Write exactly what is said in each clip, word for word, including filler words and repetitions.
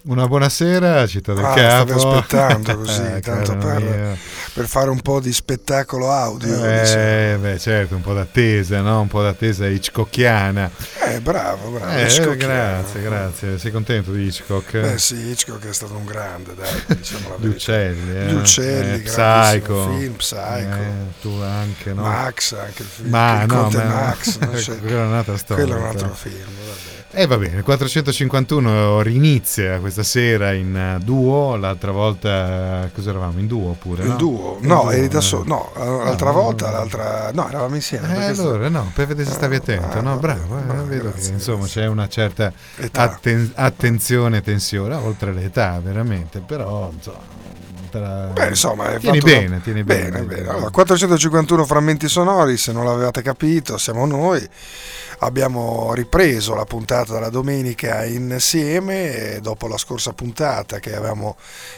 Una buonasera, città del ah, capo. Stavo aspettando così, eh, tanto per, per fare un po' di spettacolo audio. Eh, beh, certo, un po' d'attesa, no? Un po' d'attesa hitchcockiana. Eh, bravo, bravo. Eh, grazie, grazie. Sei contento di Hitchcock? Beh, sì, Hitchcock è stato un grande, dai, diciamo la Gli uccelli, eh. Gli uccelli, eh, Psycho. Film, Psycho. Eh, tu anche, no? Max, anche il film. Ma il no, Conte ma... Max, non so. Quella è un'altra storia. Quello è un altro film, vabbè. E eh, va bene, il quattrocentocinquantuno rinizia questa sera in duo, l'altra volta cosa eravamo? In duo pure? In no? duo? In no, duo, eri da solo. No, l'altra no, volta, no. l'altra. No, eravamo insieme. Eh, allora, sta... no, per vedere se stavi attento, ah, no? Bravo, eh, bravo vedo grazie, che insomma grazie. C'è una certa atten- attenzione e tensione, oltre l'età, veramente, però insomma. Beh, insomma, tieni bene, una... tieni bene. bene, bene. Allora, quattrocentocinquantuno frammenti sonori, se non l'avevate capito, siamo noi. Abbiamo ripreso la puntata della domenica insieme e dopo la scorsa puntata che avevamo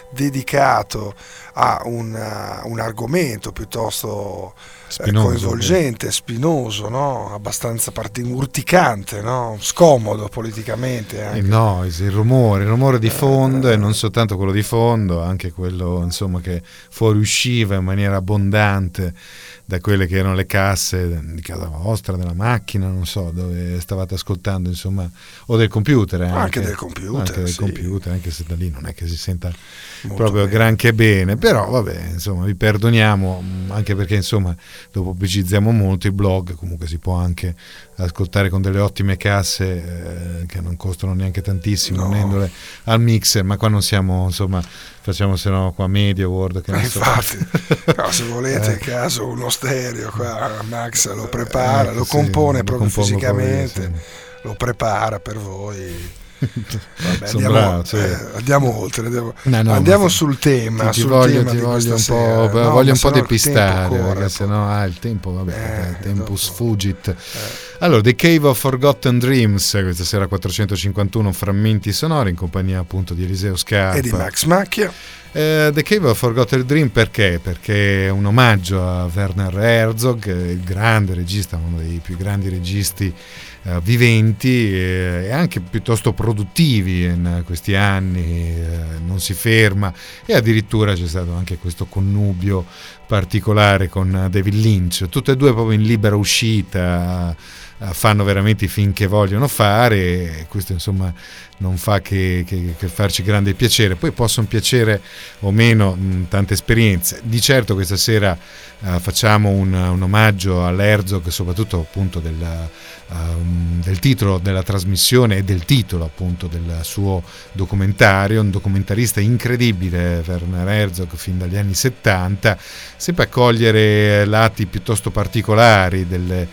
dedicato a un, uh, un argomento piuttosto spinoso, eh, coinvolgente, beh. spinoso, no? Abbastanza part- urticante, no? Scomodo politicamente. Anche. Il noise, il rumore, il rumore di fondo eh, e non soltanto quello di fondo, anche quello insomma che fuoriusciva in maniera abbondante da quelle che erano le casse di casa vostra, della macchina, non so, dove stavate ascoltando, insomma, o del computer. Anche, anche del computer. Anche del sì. computer, anche se da lì non è che si senta molto proprio bene. Granché bene, però vabbè, insomma, vi perdoniamo, anche perché, insomma, lo pubblicizziamo molto, il blog comunque si può anche ascoltare con delle ottime casse eh, che non costano neanche tantissimo, unendole no. al mixer, ma qua non siamo, insomma, facciamo se no qua Media World che eh, non infatti so. no, se volete eh. in caso uno stereo qua Max lo prepara, eh, lo sì, compone lo proprio fisicamente proprio, sì. lo prepara per voi. Vabbè, andiamo, bravo, sì. eh, andiamo oltre andiamo, no, no, andiamo ti, sul tema ti, ti sul voglio, tema ti di voglio un po', no, voglio un po' depistare corre, perché sennò ah, il tempo vabbè eh, tempus dopo. fugit eh. Allora, The Cave of Forgotten Dreams questa sera quattrocentocinquantuno frammenti sonori in compagnia appunto di Eliseo Scarpa e di Max Macchia. Uh, The Cave of Forgotten Dream perché? Perché è un omaggio a Werner Herzog, il grande regista, uno dei più grandi registi uh, viventi e, e anche piuttosto produttivi in questi anni, uh, non si ferma e addirittura c'è stato anche questo connubio particolare con David Lynch, tutte e due proprio in libera uscita, uh, fanno veramente i film che vogliono fare e questo insomma non fa che, che, che farci grande piacere. Poi possono piacere o meno mh, tante esperienze. Di certo questa sera uh, facciamo un, un omaggio all'Herzog, soprattutto appunto del, uh, del titolo della trasmissione e del titolo appunto del suo documentario, un documentarista incredibile, Werner Herzog, fin dagli anni settanta, sempre a cogliere lati piuttosto particolari delle,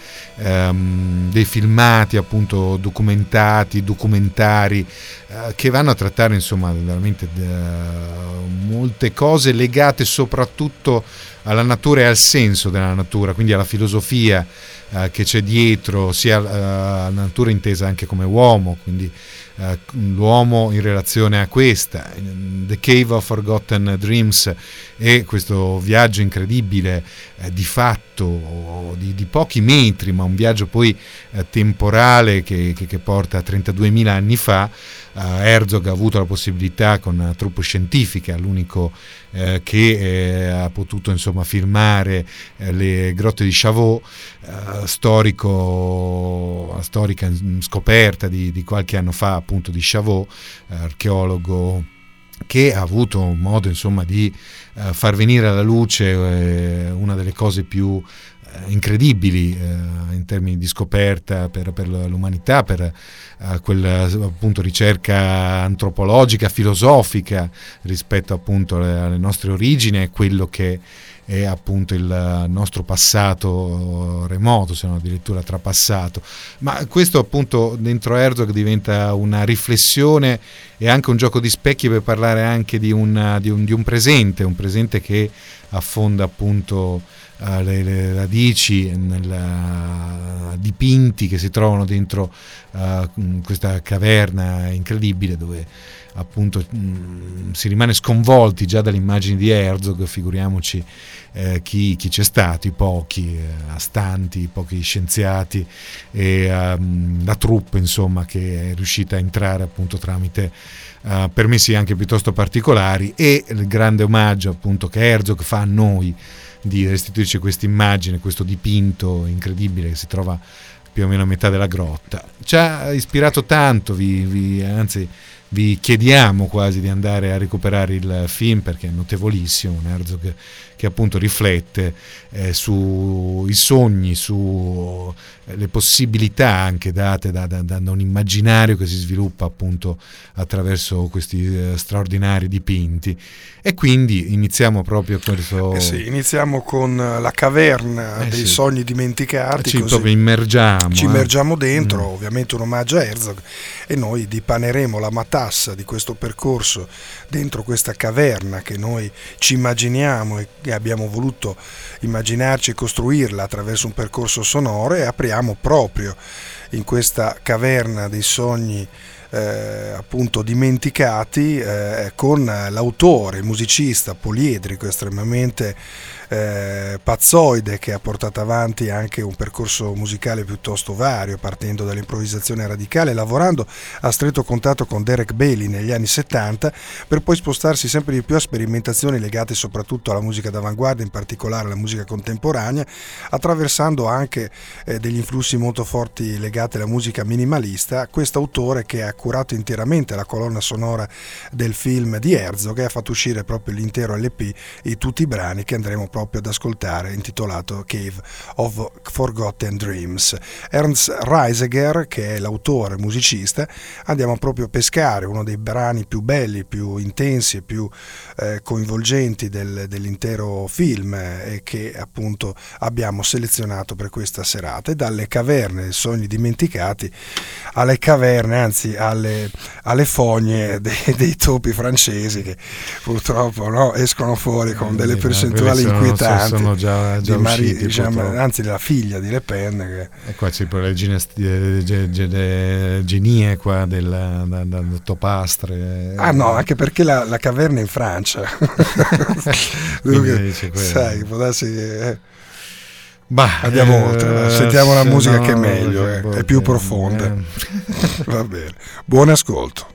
um, dei filmati appunto documentati, documentari Uh, che vanno a trattare insomma veramente uh, molte cose legate soprattutto alla natura e al senso della natura, quindi alla filosofia uh, che c'è dietro, sia uh, la natura intesa anche come uomo, quindi uh, l'uomo in relazione a questa. The Cave of Forgotten Dreams è questo viaggio incredibile eh, di fatto di, di pochi metri, ma un viaggio poi eh, temporale che, che, che porta a trentaduemila anni fa. Uh, Herzog ha avuto la possibilità con una troupe scientifica, l'unico eh, che eh, ha potuto insomma filmare eh, le grotte di Chavot, uh, storico, storica scoperta di, di qualche anno fa appunto di Chavot, archeologo che ha avuto modo insomma di uh, far venire alla luce eh, una delle cose più eh, incredibili eh, in termini di scoperta per, per l'umanità, per eh, quella appunto ricerca antropologica, filosofica rispetto appunto alle, alle nostre origini e quello che è appunto il nostro passato remoto, se non addirittura trapassato. Ma questo appunto dentro Herzog diventa una riflessione e anche un gioco di specchi per parlare anche di un, di un, di un presente, un presente che affonda appunto uh, le, le radici nella dipinti che si trovano dentro uh, questa caverna incredibile, dove appunto mh, si rimane sconvolti già dalle immagini di Herzog, figuriamoci eh, chi, chi c'è stato, i pochi eh, astanti, i pochi scienziati e um, la troupe insomma che è riuscita a entrare appunto tramite uh, permessi anche piuttosto particolari, e il grande omaggio appunto che Herzog fa a noi di restituirci questa immagine, questo dipinto incredibile che si trova più o meno a metà della grotta. Ci ha ispirato tanto, vi, vi, anzi vi chiediamo quasi di andare a recuperare il film perché è notevolissimo, un Herzog che appunto riflette eh, sui sogni, su eh, le possibilità anche date da, da, da un immaginario che si sviluppa appunto attraverso questi eh, straordinari dipinti. E quindi iniziamo proprio questo... Eh sì, iniziamo con la caverna eh dei sì. sogni dimenticati, ci così proprio immergiamo ci eh. immergiamo dentro, mm. ovviamente un omaggio a Herzog, e noi dipaneremo la matassa di questo percorso dentro questa caverna che noi ci immaginiamo e che abbiamo voluto immaginarci e costruirla attraverso un percorso sonoro, e apriamo proprio in questa caverna dei sogni Eh, appunto dimenticati eh, con l'autore, il musicista poliedrico, estremamente eh, pazzoide, che ha portato avanti anche un percorso musicale piuttosto vario, partendo dall'improvvisazione radicale, lavorando a stretto contatto con Derek Bailey negli anni settanta, per poi spostarsi sempre di più a sperimentazioni legate soprattutto alla musica d'avanguardia, in particolare alla musica contemporanea, attraversando anche eh, degli influssi molto forti legati alla musica minimalista. Questo autore che ha curato interamente la colonna sonora del film di Herzog e ha fatto uscire proprio l'intero L P e tutti i brani che andremo proprio ad ascoltare, intitolato Cave of Forgotten Dreams. Ernst Reisiger, che è l'autore musicista, andiamo proprio a pescare uno dei brani più belli, più intensi e più eh, coinvolgenti del, dell'intero film e eh, che appunto abbiamo selezionato per questa serata. E dalle caverne dei sogni dimenticati alle caverne, anzi alle, alle fogne dei, dei topi francesi, che purtroppo no, escono fuori con delle percentuali sono, inquietanti, sono già, già di Marie, usciti, diciamo, anzi della figlia di Le Pen che... e qua c'è poi le genie, ge, ge, genie qua del, da, da, da topastre. Ah no, anche perché la, la caverna è in Francia. Dunque, sai, può darsi che... Eh. Bah, andiamo eh, oltre, sentiamo la musica no, che è meglio, eh, è più profonda. Eh. Va bene, buon ascolto.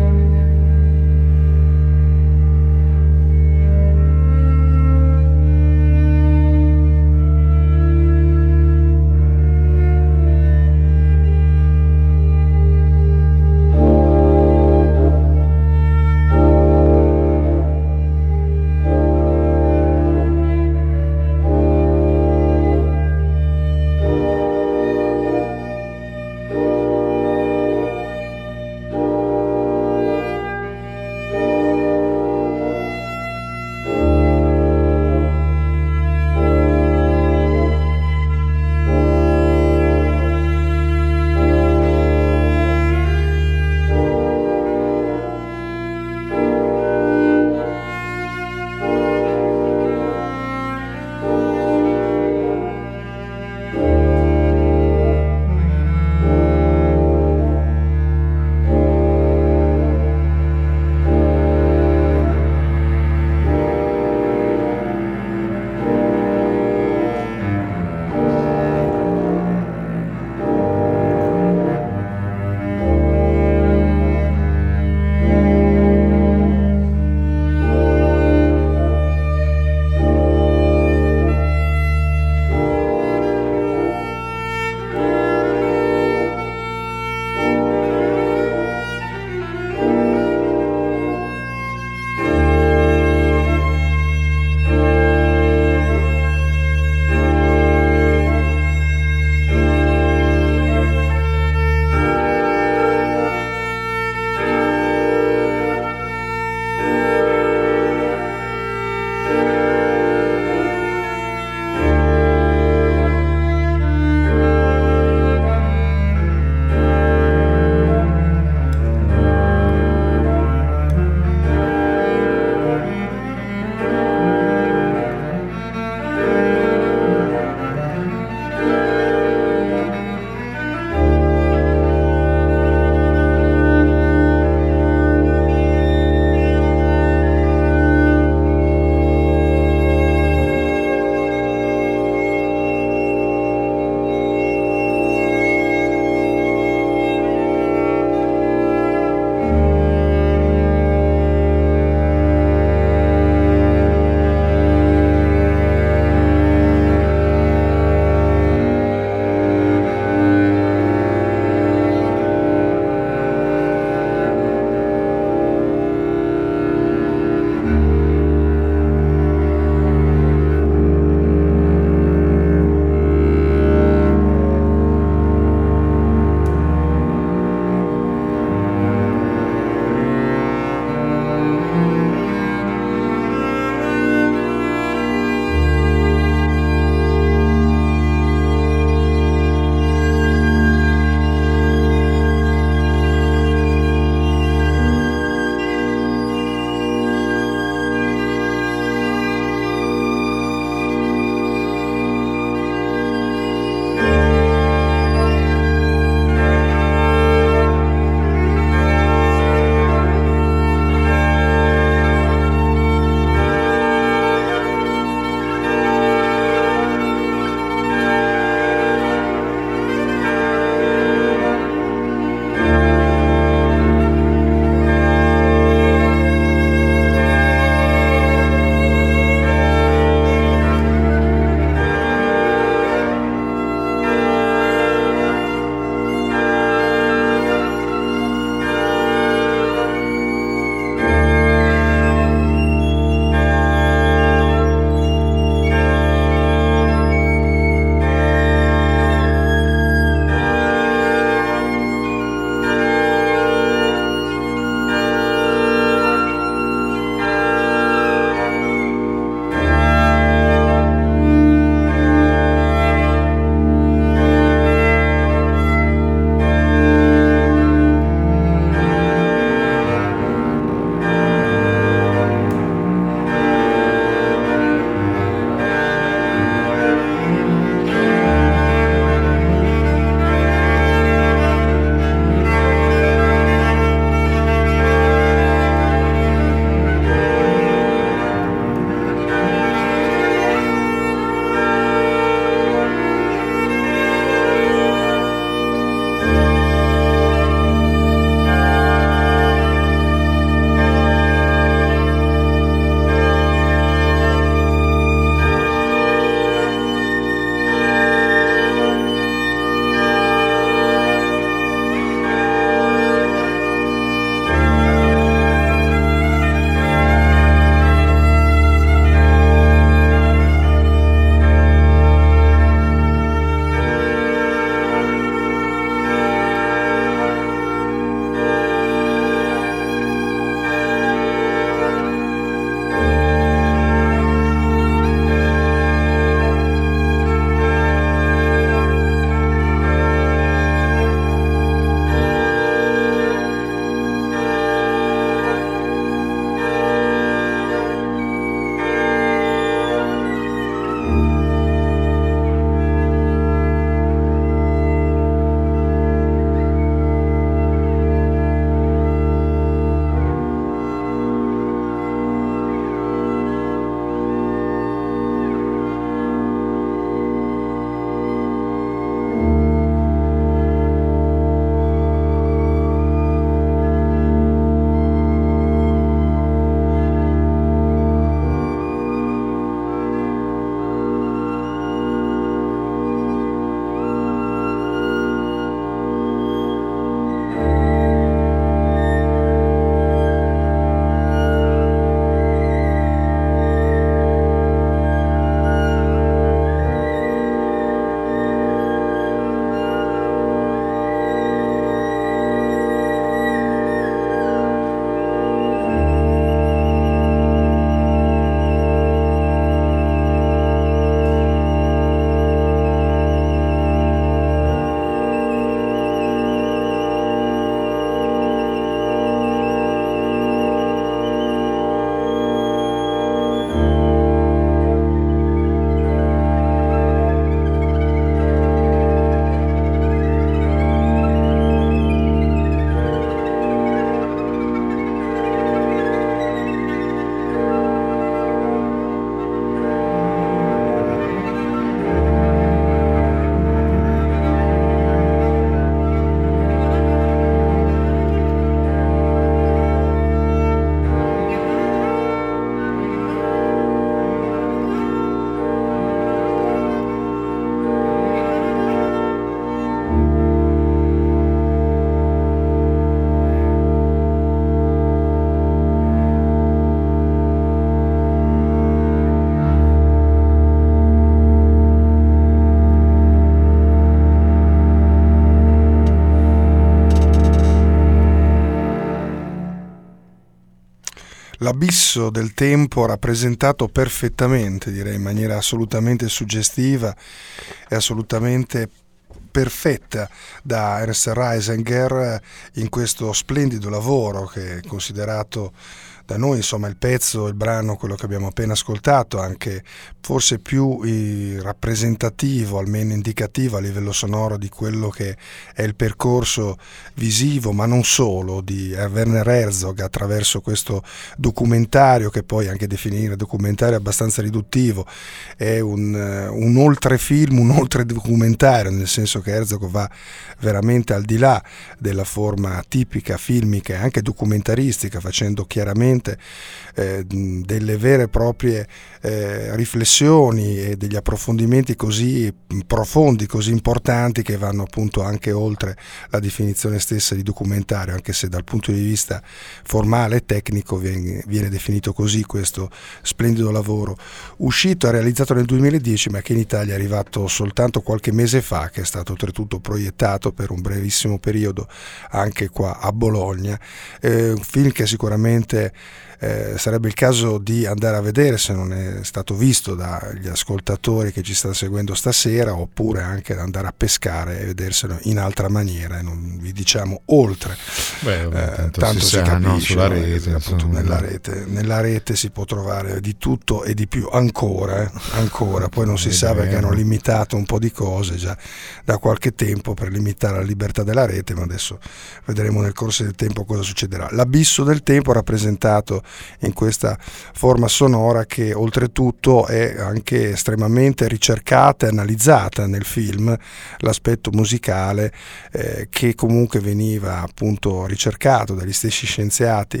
L'abisso del tempo rappresentato perfettamente, direi in maniera assolutamente suggestiva e assolutamente perfetta da Ernst Reisinger in questo splendido lavoro che è considerato da noi, insomma, il pezzo, il brano, quello che abbiamo appena ascoltato, anche forse più eh, rappresentativo, almeno indicativo a livello sonoro di quello che è il percorso visivo, ma non solo, di Werner Herzog attraverso questo documentario, che poi anche definire documentario è abbastanza riduttivo, è un, un oltrefilm, un oltredocumentario, nel senso che Herzog va veramente al di là della forma tipica filmica e anche documentaristica, facendo chiaramente Eh, delle vere e proprie eh, riflessioni e degli approfondimenti così profondi, così importanti, che vanno appunto anche oltre la definizione stessa di documentario, anche se dal punto di vista formale e tecnico viene, viene definito così questo splendido lavoro, uscito e realizzato nel duemiladieci, ma che in Italia è arrivato soltanto qualche mese fa, che è stato oltretutto proiettato per un brevissimo periodo anche qua a Bologna. Eh, un film che sicuramente Eh, sarebbe il caso di andare a vedere, se non è stato visto dagli ascoltatori che ci stanno seguendo stasera, oppure anche andare a pescare e vederselo in altra maniera, e non vi diciamo oltre. Beh, vabbè, tanto, eh, tanto si, si sa, capisce, no? Sulla rete, appunto, insomma, nella rete nella rete si può trovare di tutto e di più ancora, eh, ancora poi non si sa, perché hanno limitato un po' di cose già da qualche tempo per limitare la libertà della rete, ma adesso vedremo nel corso del tempo cosa succederà. L'abisso del tempo rappresentato in questa forma sonora, che oltretutto è anche estremamente ricercata e analizzata nel film, l'aspetto musicale eh, che comunque veniva appunto ricercato dagli stessi scienziati,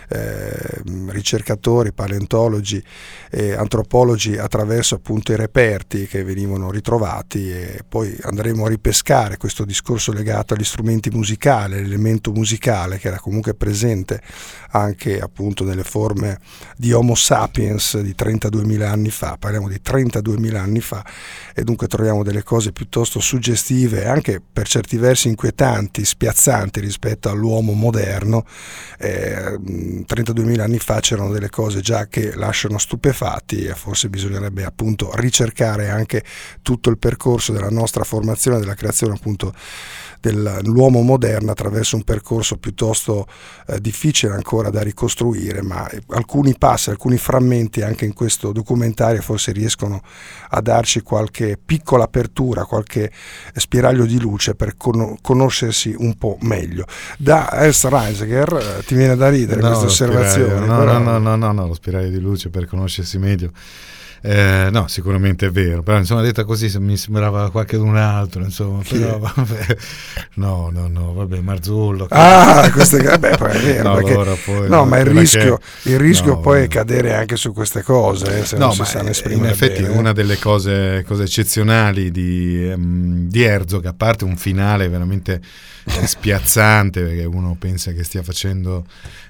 eh, ricercatori, paleontologi e antropologi, attraverso appunto i reperti che venivano ritrovati, e poi andremo a ripescare questo discorso legato agli strumenti musicali, l'elemento musicale che era comunque presente anche appunto nelle forme di Homo sapiens di trentaduemila anni fa. Parliamo di trentaduemila anni fa, e dunque troviamo delle cose piuttosto suggestive, anche per certi versi inquietanti, spiazzanti rispetto all'uomo moderno. eh, trentaduemila anni fa c'erano delle cose già che lasciano stupefatti, e forse bisognerebbe appunto ricercare anche tutto il percorso della nostra formazione, della creazione appunto dell'uomo moderno attraverso un percorso piuttosto eh, difficile ancora da ricostruire, ma alcuni passi, alcuni frammenti anche in questo documentario forse riescono a darci qualche piccola apertura, qualche spiraglio di luce per con- conoscersi un po' meglio. Da Ernst Reisinger eh, ti viene da ridere no, questa osservazione? No, però... no, no, no, no, no, lo spiraglio di luce per conoscersi meglio. Eh, no, sicuramente è vero, però insomma, detta così mi sembrava qualcun altro, insomma, però, vabbè, no, no, no, vabbè, Marzullo. Ah, questo è, beh, poi è vero, no, perché, allora poi, no, ma il rischio, che, il rischio no, poi no. è cadere anche su queste cose, eh, se no, non ma si sanno esprimere in effetti bene. Una delle cose, cose eccezionali di, um, di Herzog, a parte un finale veramente spiazzante, perché uno pensa che stia facendo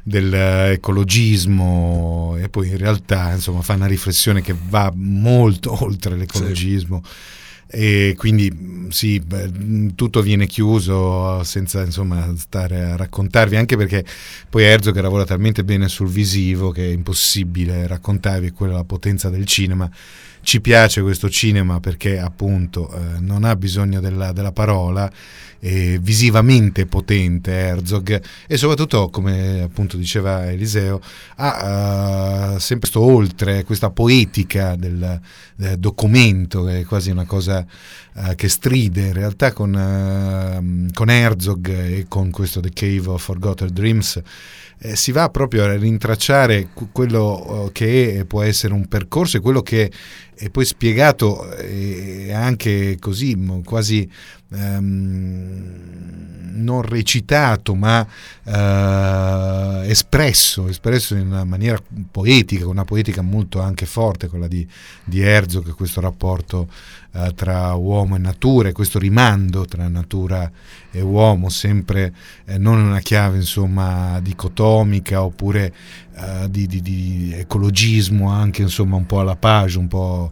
dell'ecologismo e poi in realtà insomma fa una riflessione che va molto oltre l'ecologismo. Sì. E quindi sì, beh, tutto viene chiuso senza insomma stare a raccontarvi, anche perché poi Herzog lavora talmente bene sul visivo che è impossibile raccontarvi, quella è la potenza del cinema. Ci piace questo cinema perché appunto eh, non ha bisogno della, della parola, è visivamente potente Herzog, e soprattutto, come appunto diceva Eliseo, ha uh, sempre sto oltre, questa poetica del, del documento, che è quasi una cosa uh, che stride in realtà con, uh, con Herzog e con questo The Cave of Forgotten Dreams. Eh, si va proprio a rintracciare quello uh, che è, può essere un percorso, e quello che è poi spiegato e anche così quasi um, non recitato ma uh, espresso espresso in una maniera poetica, una poetica molto anche forte, quella di, di Herzog, questo rapporto uh, tra uomo e natura, e questo rimando tra natura e uomo, sempre eh, non in una chiave insomma dicotomica oppure uh, di, di, di ecologismo, anche insomma un po' alla page, un po'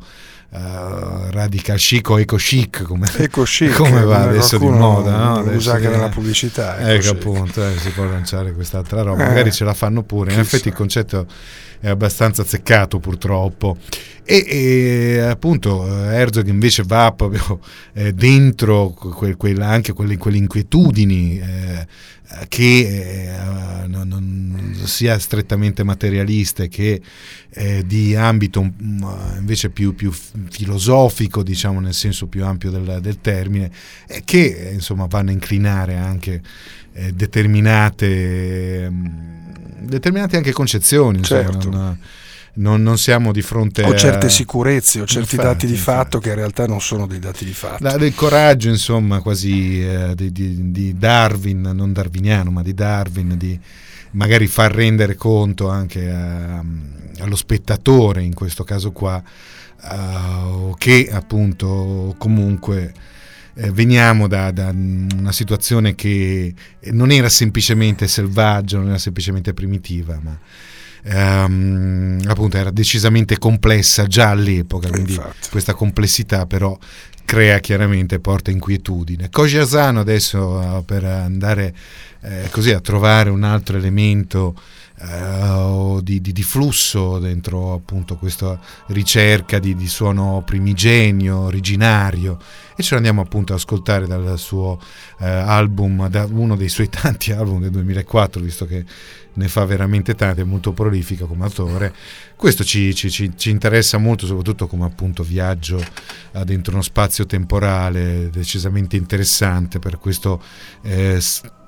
uh, radical chic o eco chic, come, eco chic, come va adesso di moda, no? Lo usa anche nella pubblicità. Ecco, appunto, eh, si può lanciare quest'altra roba, eh, magari ce la fanno pure. In effetti il concetto è abbastanza azzeccato, purtroppo. E, e appunto Herzog invece va proprio eh, dentro quel, quel, anche quelle, quelle inquietudini eh, che eh, non, non sia strettamente materialiste, che eh, di ambito um, invece più, più filosofico, diciamo, nel senso più ampio del, del termine, eh, che insomma vanno a inclinare anche eh, determinate determinate anche concezioni, certo. Insomma, non, Non, non siamo di fronte o certe a sicurezze o certi infatti, dati di infatti. fatto che in realtà non sono dei dati di fatto. La, del coraggio, insomma, quasi eh, di, di, di Darwin, non darwiniano, ma di Darwin, di magari far rendere conto anche a, allo spettatore, in questo caso qua, uh, che appunto comunque eh, veniamo da, da una situazione che non era semplicemente selvaggia, non era semplicemente primitiva, ma Um, appunto era decisamente complessa già all'epoca, quindi infatti. Questa complessità però crea chiaramente, porta inquietudine. Koji Asano adesso uh, per andare eh, così a trovare un altro elemento uh, di, di, di flusso dentro appunto questa ricerca di, di suono primigenio, originario, e ce l'andiamo appunto ad ascoltare dal suo uh, album, da uno dei suoi tanti album del duemilaquattro, visto che ne fa veramente tanti, è molto prolifico come autore. Questo ci, ci, ci, ci interessa molto, soprattutto come appunto viaggio dentro uno spazio temporale decisamente interessante per questo eh,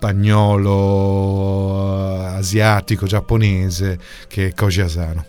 spagnolo asiatico giapponese che è Koji Asano.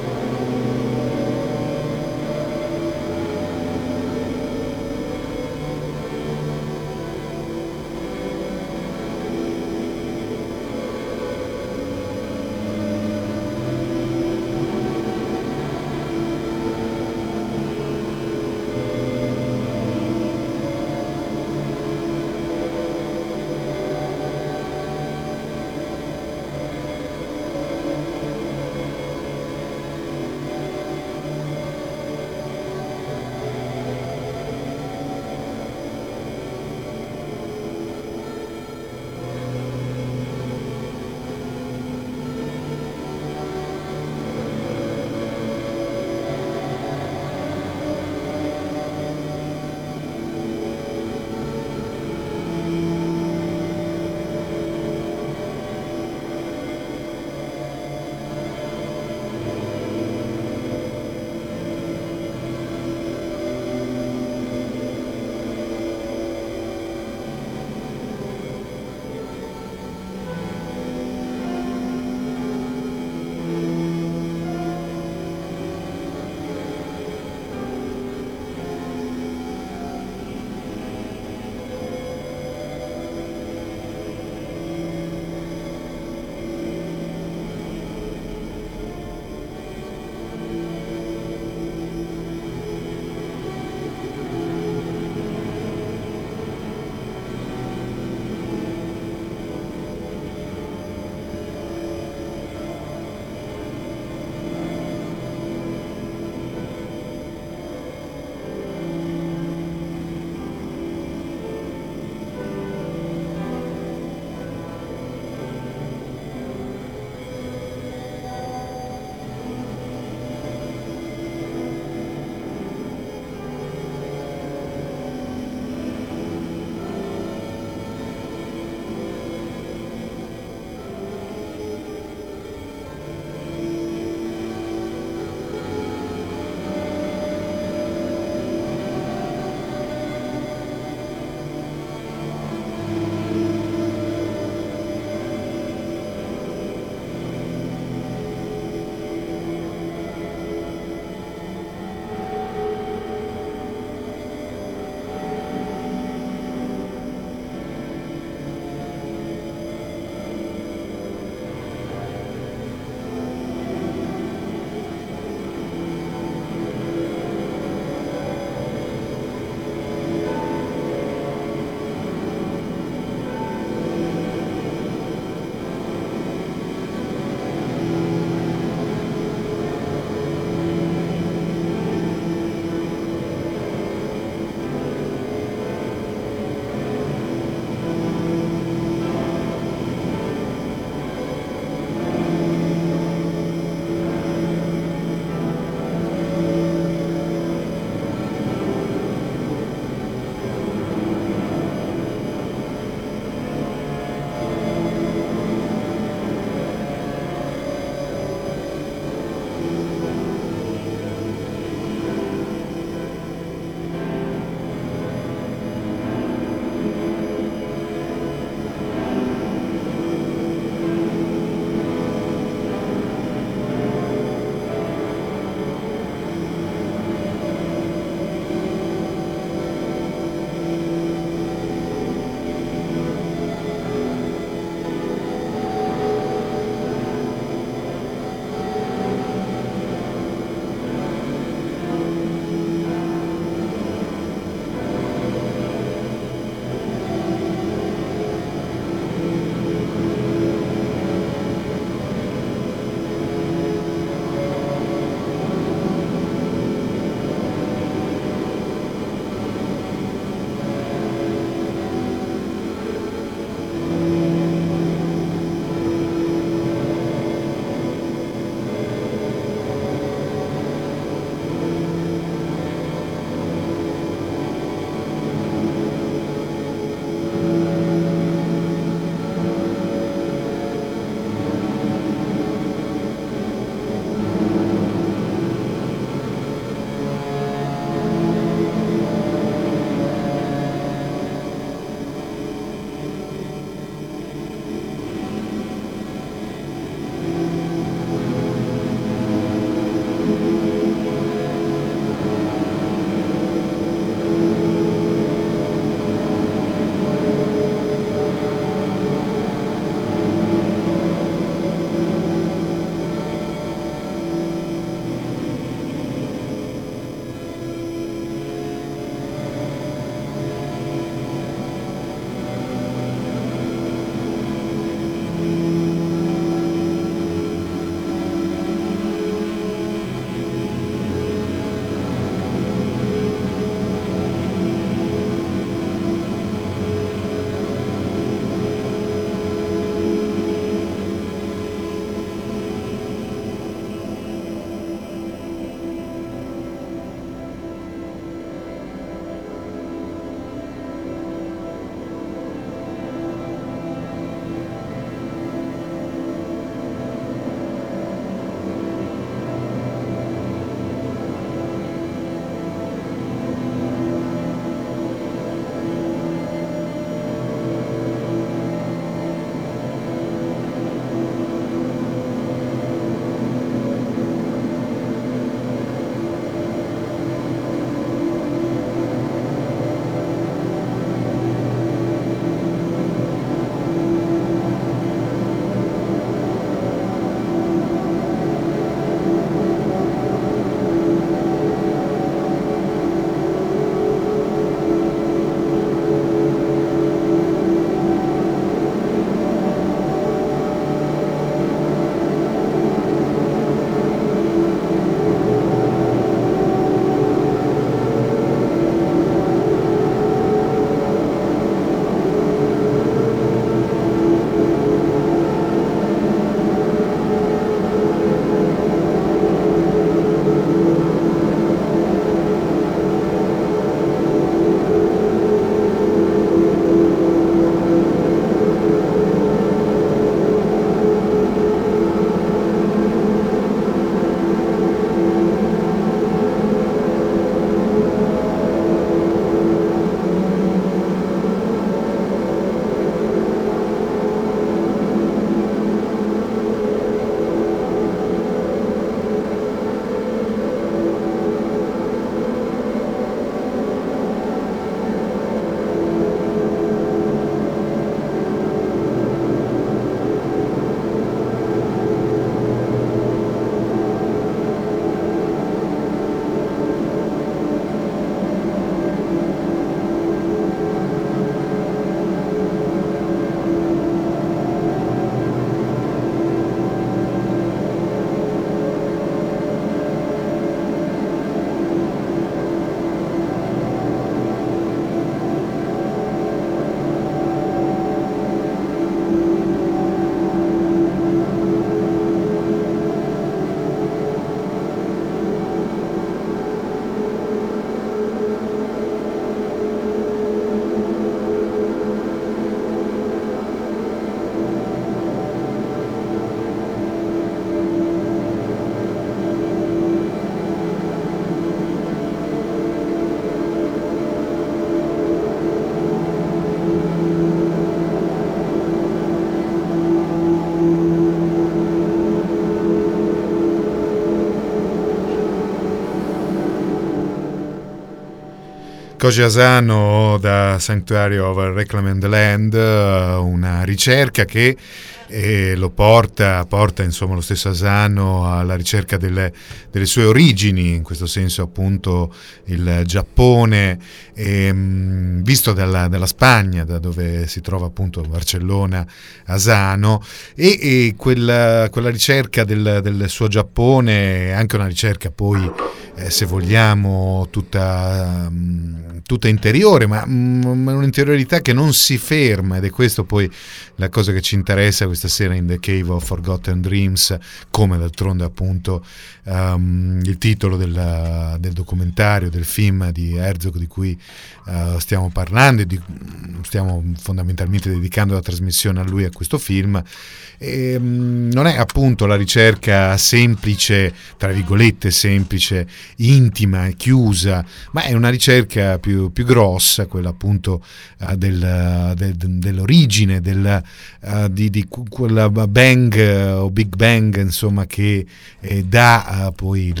Koji Asano da Sanctuary of Reclaimed Land, una ricerca che e lo porta, porta insomma lo stesso Asano alla ricerca delle, delle sue origini, in questo senso appunto il Giappone, e, mh, visto dalla, dalla Spagna, da dove si trova appunto Barcellona Asano, e, e quella, quella ricerca del, del suo Giappone è anche una ricerca poi eh, se vogliamo tutta, mh, tutta interiore, ma mh, un'interiorità che non si ferma, ed è questo poi la cosa che ci interessa questa sera in The Cave of Forgotten Dreams, come d'altronde appunto um, il titolo del, del documentario, del film di Herzog di cui uh, stiamo parlando, e di, stiamo fondamentalmente dedicando la trasmissione a lui, a questo film. E, um, non è appunto la ricerca semplice, tra virgolette semplice, intima, chiusa, ma è una ricerca più, più grossa, quella appunto uh, del, del, dell'origine, del, uh, di, di quella bang uh, o Big Bang, insomma, che eh, dà uh, poi il,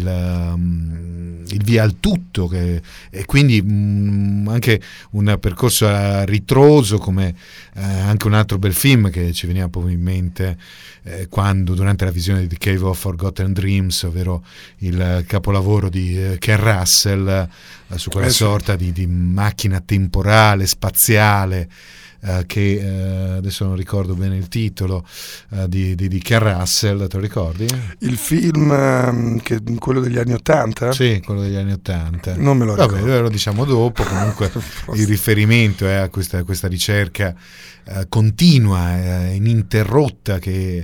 um, il via al tutto, che, e quindi um, anche un percorso a ritroso, come uh, anche un altro bel film che ci veniva poi in mente eh, quando durante la visione di The Cave of Forgotten Dreams, ovvero il capolavoro di eh, Ken Russell eh, su quella eh, sorta di, di macchina temporale, spaziale, Uh, che uh, adesso non ricordo bene il titolo, uh, di, di, di Ken Russell, te lo ricordi? Il film, um, che, quello degli anni Ottanta? Sì, quello degli anni Ottanta. Non me lo ricordo. Vabbè, lo diciamo dopo. Comunque il riferimento è a questa, questa ricerca uh, continua, uh, ininterrotta, che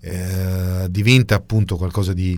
uh, diventa appunto qualcosa di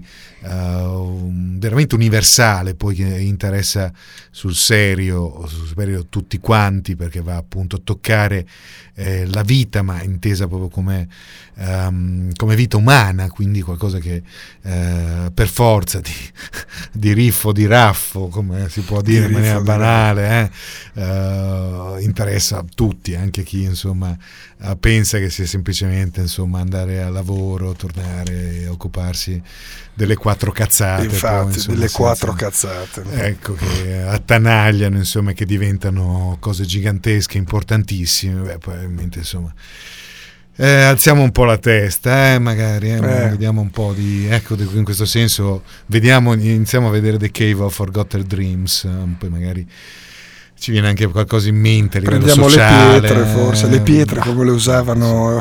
uh, veramente universale, poi che interessa sul serio, sul serio tutti quanti, perché va appunto a toccare eh, la vita, ma intesa proprio come, um, come vita umana, quindi qualcosa che eh, per forza di, di riffo, di raffo, come si può dire in maniera banale, eh, uh, interessa a tutti, anche chi insomma uh, pensa che sia semplicemente insomma andare al lavoro, tornare e occuparsi delle quattro cazzate. Infatti, poi, insomma, delle senza, quattro cazzate. Ecco, che attanagliano, insomma, che diventano cose gigantesche, importantissime. Beh, probabilmente, insomma, eh, alziamo un po' la testa, eh, magari, eh, eh. vediamo un po' di, ecco, in questo senso, vediamo, iniziamo a vedere The Cave of Forgotten Dreams, eh, poi magari ci viene anche qualcosa in mente a livello Prendiamo sociale. le pietre, forse, le pietre come le usavano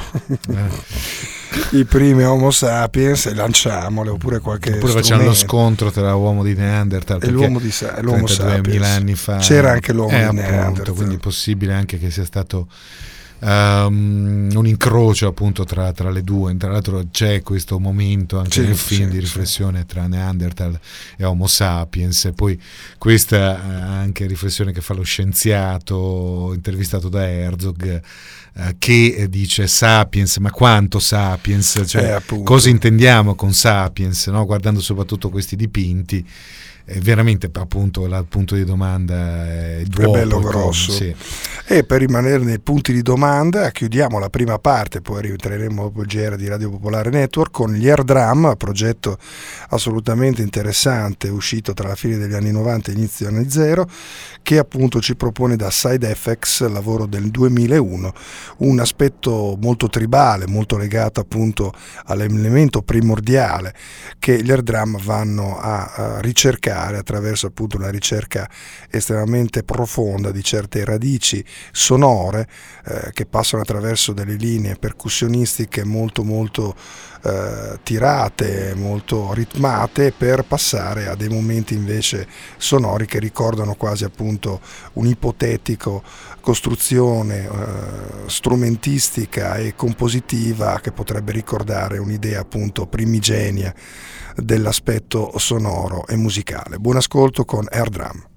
eh. i primi Homo sapiens, e lanciamole, oppure qualche oppure facciamo lo scontro tra l'uomo di Neanderthal e l'uomo di sa- l'uomo sapiens anni fa c'era anche l'uomo eh, di appunto, Neanderthal, quindi è possibile anche che sia stato um, un incrocio appunto tra, tra le due. Tra l'altro c'è questo momento anche sì, nel film sì, di riflessione sì. tra Neanderthal e Homo sapiens, e poi questa anche riflessione che fa lo scienziato intervistato da Herzog, che dice sapiens, ma quanto sapiens, cioè eh, cosa intendiamo con sapiens, no? Guardando soprattutto questi dipinti, è veramente appunto il punto di domanda è, è bello grosso. Sì. E per rimanere nei punti di domanda chiudiamo la prima parte, poi rientreremo dopo il G R di Radio Popolare Network con gli Air Drum, progetto assolutamente interessante uscito tra la fine degli anni novanta e inizio degli anni zero, che appunto ci propone da Side Effects, lavoro del duemilauno, un aspetto molto tribale, molto legato appunto all'elemento primordiale che gli Air Drum vanno a, a ricercare attraverso appunto una ricerca estremamente profonda di certe radici sonore eh, che passano attraverso delle linee percussionistiche molto molto eh, tirate, molto ritmate, per passare a dei momenti invece sonori che ricordano quasi appunto un ipotetico costruzione eh, strumentistica e compositiva che potrebbe ricordare un'idea appunto primigenia dell'aspetto sonoro e musicale. Buon ascolto con Air Drum.